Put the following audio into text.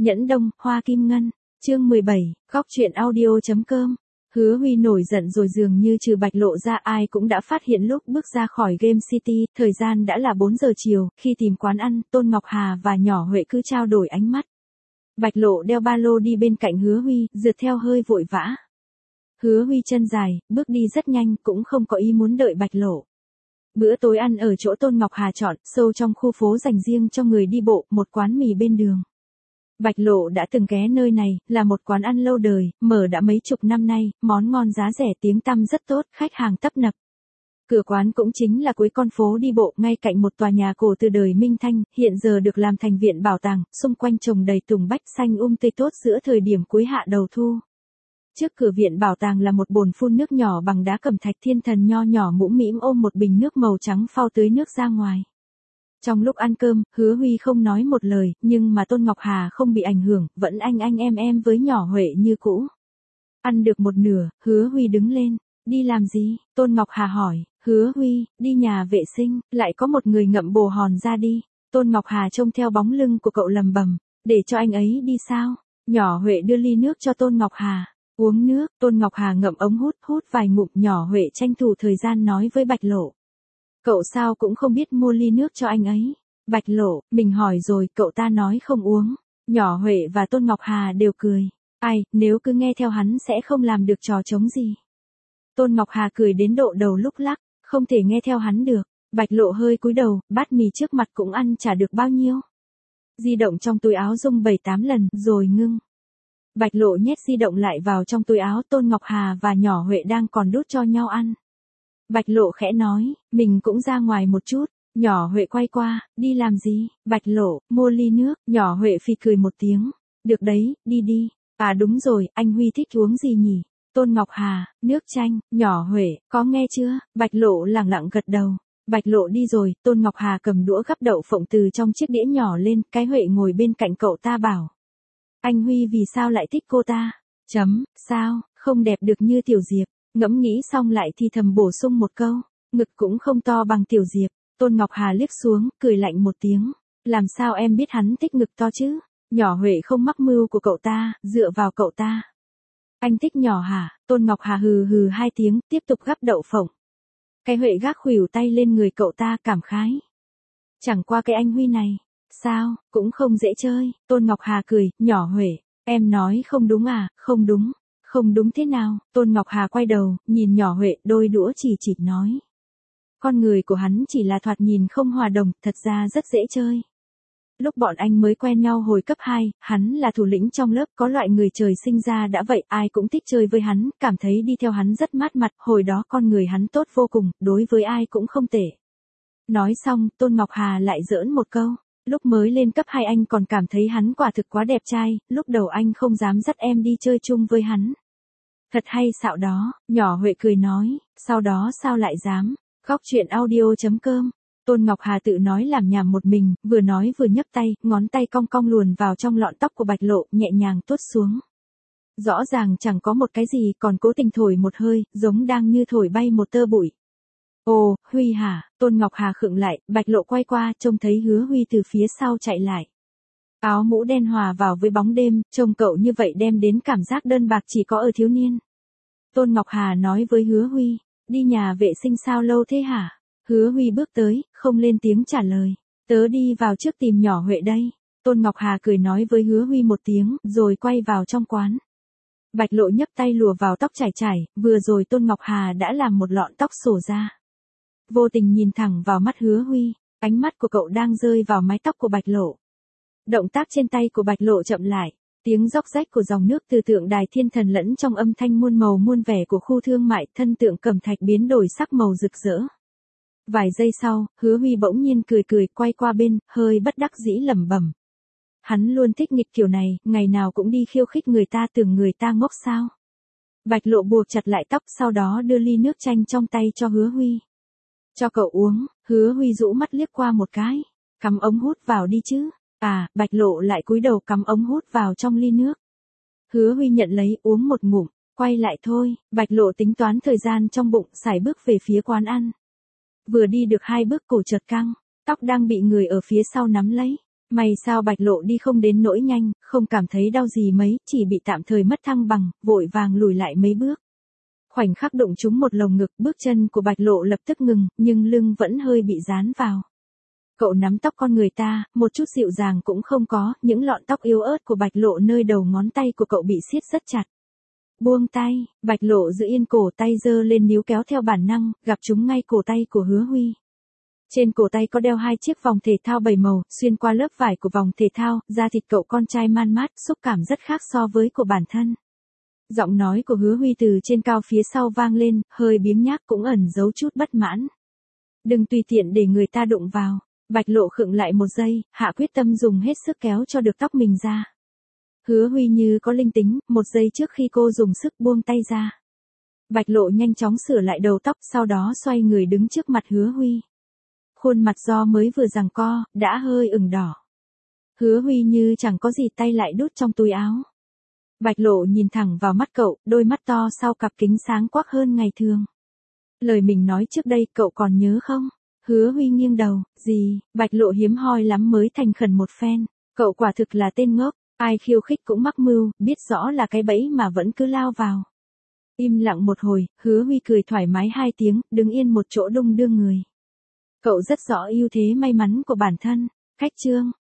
Nhẫn Đông, Hoa Kim Ngân, chương 17, góc truyện audio.com. Hứa Huy nổi giận rồi, dường như trừ Bạch Lộ ra ai cũng đã phát hiện lúc bước ra khỏi Game City, thời gian đã là 4 giờ chiều, khi tìm quán ăn, Tôn Ngọc Hà và Nhỏ Huệ cứ trao đổi ánh mắt. Bạch Lộ đeo ba lô đi bên cạnh Hứa Huy, rượt theo hơi vội vã. Hứa Huy chân dài, bước đi rất nhanh, cũng không có ý muốn đợi Bạch Lộ. Bữa tối ăn ở chỗ Tôn Ngọc Hà chọn, sâu trong khu phố dành riêng cho người đi bộ, một quán mì bên đường. Bạch Lộ đã từng ghé nơi này, là một quán ăn lâu đời, mở đã mấy chục năm nay, món ngon giá rẻ, tiếng tăm rất tốt, khách hàng tấp nập. Cửa quán cũng chính là cuối con phố đi bộ, ngay cạnh một tòa nhà cổ từ đời Minh Thanh, hiện giờ được làm thành viện bảo tàng, xung quanh trồng đầy tùng bách xanh tươi tốt giữa thời điểm cuối hạ đầu thu. Trước cửa viện bảo tàng là một bồn phun nước nhỏ bằng đá cẩm thạch, thiên thần nho nhỏ mũm mĩm ôm một bình nước màu trắng phao tưới nước ra ngoài. Trong lúc ăn cơm, Hứa Huy không nói một lời, nhưng mà Tôn Ngọc Hà không bị ảnh hưởng, vẫn anh em với Nhỏ Huệ như cũ. Ăn được một nửa, Hứa Huy đứng lên. Đi làm gì? Tôn Ngọc Hà hỏi. Hứa Huy, đi nhà vệ sinh, lại có một người ngậm bồ hòn ra đi. Tôn Ngọc Hà trông theo bóng lưng của cậu lầm bầm, để cho anh ấy đi sao? Nhỏ Huệ đưa ly nước cho Tôn Ngọc Hà. Uống nước, Tôn Ngọc Hà ngậm ống hút vài ngụm. Nhỏ Huệ tranh thủ thời gian nói với Bạch Lộ. Cậu sao cũng không biết mua ly nước cho anh ấy. Bạch Lộ, mình hỏi rồi, cậu ta nói không uống. Nhỏ Huệ và Tôn Ngọc Hà đều cười. Ai, nếu cứ nghe theo hắn sẽ không làm được trò trống gì. Tôn Ngọc Hà cười đến độ đầu lúc lắc, không thể nghe theo hắn được. Bạch Lộ hơi cúi đầu, bát mì trước mặt cũng ăn chả được bao nhiêu. Di động trong túi áo rung 7-8 lần, rồi ngưng. Bạch Lộ nhét di động lại vào trong túi áo. Tôn Ngọc Hà và Nhỏ Huệ đang còn đút cho nhau ăn. Bạch Lộ khẽ nói, mình cũng ra ngoài một chút. Nhỏ Huệ quay qua, đi làm gì? Bạch Lộ, mua ly nước. Nhỏ Huệ phì cười một tiếng. Được đấy, đi. À đúng rồi, anh Huy thích uống gì nhỉ? Tôn Ngọc Hà, nước chanh. Nhỏ Huệ, có nghe chưa? Bạch Lộ lẳng lặng gật đầu. Bạch Lộ đi rồi, Tôn Ngọc Hà cầm đũa gắp đậu phộng từ trong chiếc đĩa nhỏ lên. Cái Huệ ngồi bên cạnh cậu ta bảo. Anh Huy vì sao lại thích cô ta? Sao, không đẹp được như Tiểu Diệp. Ngẫm nghĩ xong lại thì thầm bổ sung một câu, ngực cũng không to bằng Tiểu Diệp. Tôn Ngọc Hà liếc xuống, cười lạnh một tiếng. Làm sao em biết hắn thích ngực to chứ? Nhỏ Huệ không mắc mưu của cậu ta, dựa vào cậu ta. Anh thích nhỏ hả? Tôn Ngọc Hà hừ 2 tiếng, tiếp tục gắp đậu phộng. Cái Huệ gác khuỷu tay lên người cậu ta, cảm khái. Chẳng qua cái anh Huy này, sao, cũng không dễ chơi. Tôn Ngọc Hà cười, Nhỏ Huệ, em nói không đúng à? Không đúng. Không đúng thế nào? Tôn Ngọc Hà quay đầu, nhìn Nhỏ Huệ, đôi đũa chỉ nói. Con người của hắn chỉ là thoạt nhìn không hòa đồng, thật ra rất dễ chơi. Lúc bọn anh mới quen nhau hồi cấp 2, hắn là thủ lĩnh trong lớp, có loại người trời sinh ra đã vậy, ai cũng thích chơi với hắn, cảm thấy đi theo hắn rất mát mặt, hồi đó con người hắn tốt vô cùng, đối với ai cũng không tệ. Nói xong, Tôn Ngọc Hà lại giỡn một câu. Lúc mới lên cấp 2 anh còn cảm thấy hắn quả thực quá đẹp trai, lúc đầu anh không dám dắt em đi chơi chung với hắn. Thật hay xạo đó, Nhỏ Huệ cười nói, sau đó sao lại dám. Góc truyện audio.com. Tôn Ngọc Hà tự nói làm nhảm một mình, vừa nói vừa nhấc tay, ngón tay cong cong luồn vào trong lọn tóc của Bạch Lộ, nhẹ nhàng tuốt xuống. Rõ ràng chẳng có một cái gì, còn cố tình thổi một hơi, giống đang như thổi bay một tơ bụi. Ồ, Huy hả? Tôn Ngọc Hà khựng lại, Bạch Lộ quay qua, trông thấy Hứa Huy từ phía sau chạy lại. Áo mũ đen hòa vào với bóng đêm, trông cậu như vậy đem đến cảm giác đơn bạc chỉ có ở thiếu niên. Tôn Ngọc Hà nói với Hứa Huy, đi nhà vệ sinh sao lâu thế hả? Hứa Huy bước tới, không lên tiếng trả lời. Tớ đi vào trước tìm Nhỏ Huệ đây. Tôn Ngọc Hà cười nói với Hứa Huy một tiếng, rồi quay vào trong quán. Bạch Lộ nhấc tay lùa vào tóc chải, vừa rồi Tôn Ngọc Hà đã làm một lọn tóc xổ ra. Vô tình nhìn thẳng vào mắt Hứa Huy, ánh mắt của cậu đang rơi vào mái tóc của Bạch Lộ. Động tác trên tay của Bạch Lộ chậm lại, tiếng róc rách của dòng nước từ tượng đài thiên thần lẫn trong âm thanh muôn màu muôn vẻ của khu thương mại, thân tượng cẩm thạch biến đổi sắc màu rực rỡ. Vài giây sau, Hứa Huy bỗng nhiên cười, quay qua bên, hơi bất đắc dĩ lẩm bẩm. Hắn luôn thích nghịch kiểu này, ngày nào cũng đi khiêu khích người ta, tưởng người ta ngốc sao. Bạch Lộ buộc chặt lại tóc, sau đó đưa ly nước chanh trong tay cho Hứa Huy. Cho cậu uống. Hứa Huy rũ mắt liếc qua một cái. Cắm ống hút vào đi chứ. À, Bạch Lộ lại cúi đầu cắm ống hút vào trong ly nước. Hứa Huy nhận lấy, uống một ngụm, quay lại thôi. Bạch Lộ tính toán thời gian trong bụng, sải bước về phía quán ăn. Vừa đi được 2 bước cổ chợt căng, tóc đang bị người ở phía sau nắm lấy. May sao Bạch Lộ đi không đến nỗi nhanh, không cảm thấy đau gì mấy, chỉ bị tạm thời mất thăng bằng, vội vàng lùi lại mấy bước. Khoảnh khắc đụng trúng một lồng ngực, bước chân của Bạch Lộ lập tức ngừng, nhưng lưng vẫn hơi bị dán vào. Cậu nắm tóc con người ta, một chút dịu dàng cũng không có, những lọn tóc yếu ớt của Bạch Lộ nơi đầu ngón tay của cậu bị siết rất chặt. Buông tay, Bạch Lộ giữ yên cổ tay giơ lên níu kéo theo bản năng, gặp chúng ngay cổ tay của Hứa Huy. Trên cổ tay có đeo 2 chiếc vòng thể thao 7 màu, xuyên qua lớp vải của vòng thể thao, da thịt cậu con trai man mát, xúc cảm rất khác so với của bản thân. Giọng nói của Hứa Huy từ trên cao phía sau vang lên, hơi biếng nhác cũng ẩn giấu chút bất mãn. Đừng tùy tiện để người ta đụng vào. Bạch Lộ khựng lại một giây, hạ quyết tâm dùng hết sức kéo cho được tóc mình ra. Hứa Huy như có linh tính, một giây trước khi cô dùng sức buông tay ra. Bạch Lộ nhanh chóng sửa lại đầu tóc, sau đó xoay người đứng trước mặt Hứa Huy. Khuôn mặt do mới vừa giằng co, đã hơi ửng đỏ. Hứa Huy như chẳng có gì tay lại đút trong túi áo. Bạch Lộ nhìn thẳng vào mắt cậu, đôi mắt to sau cặp kính sáng quắc hơn ngày thường. Lời mình nói trước đây cậu còn nhớ không? Hứa Huy nghiêng đầu, gì, Bạch Lộ hiếm hoi lắm mới thành khẩn một phen. Cậu quả thực là tên ngốc, ai khiêu khích cũng mắc mưu, biết rõ là cái bẫy mà vẫn cứ lao vào. Im lặng một hồi, Hứa Huy cười thoải mái 2 tiếng, đứng yên một chỗ đung đưa người. Cậu rất rõ ưu thế may mắn của bản thân. Cách chương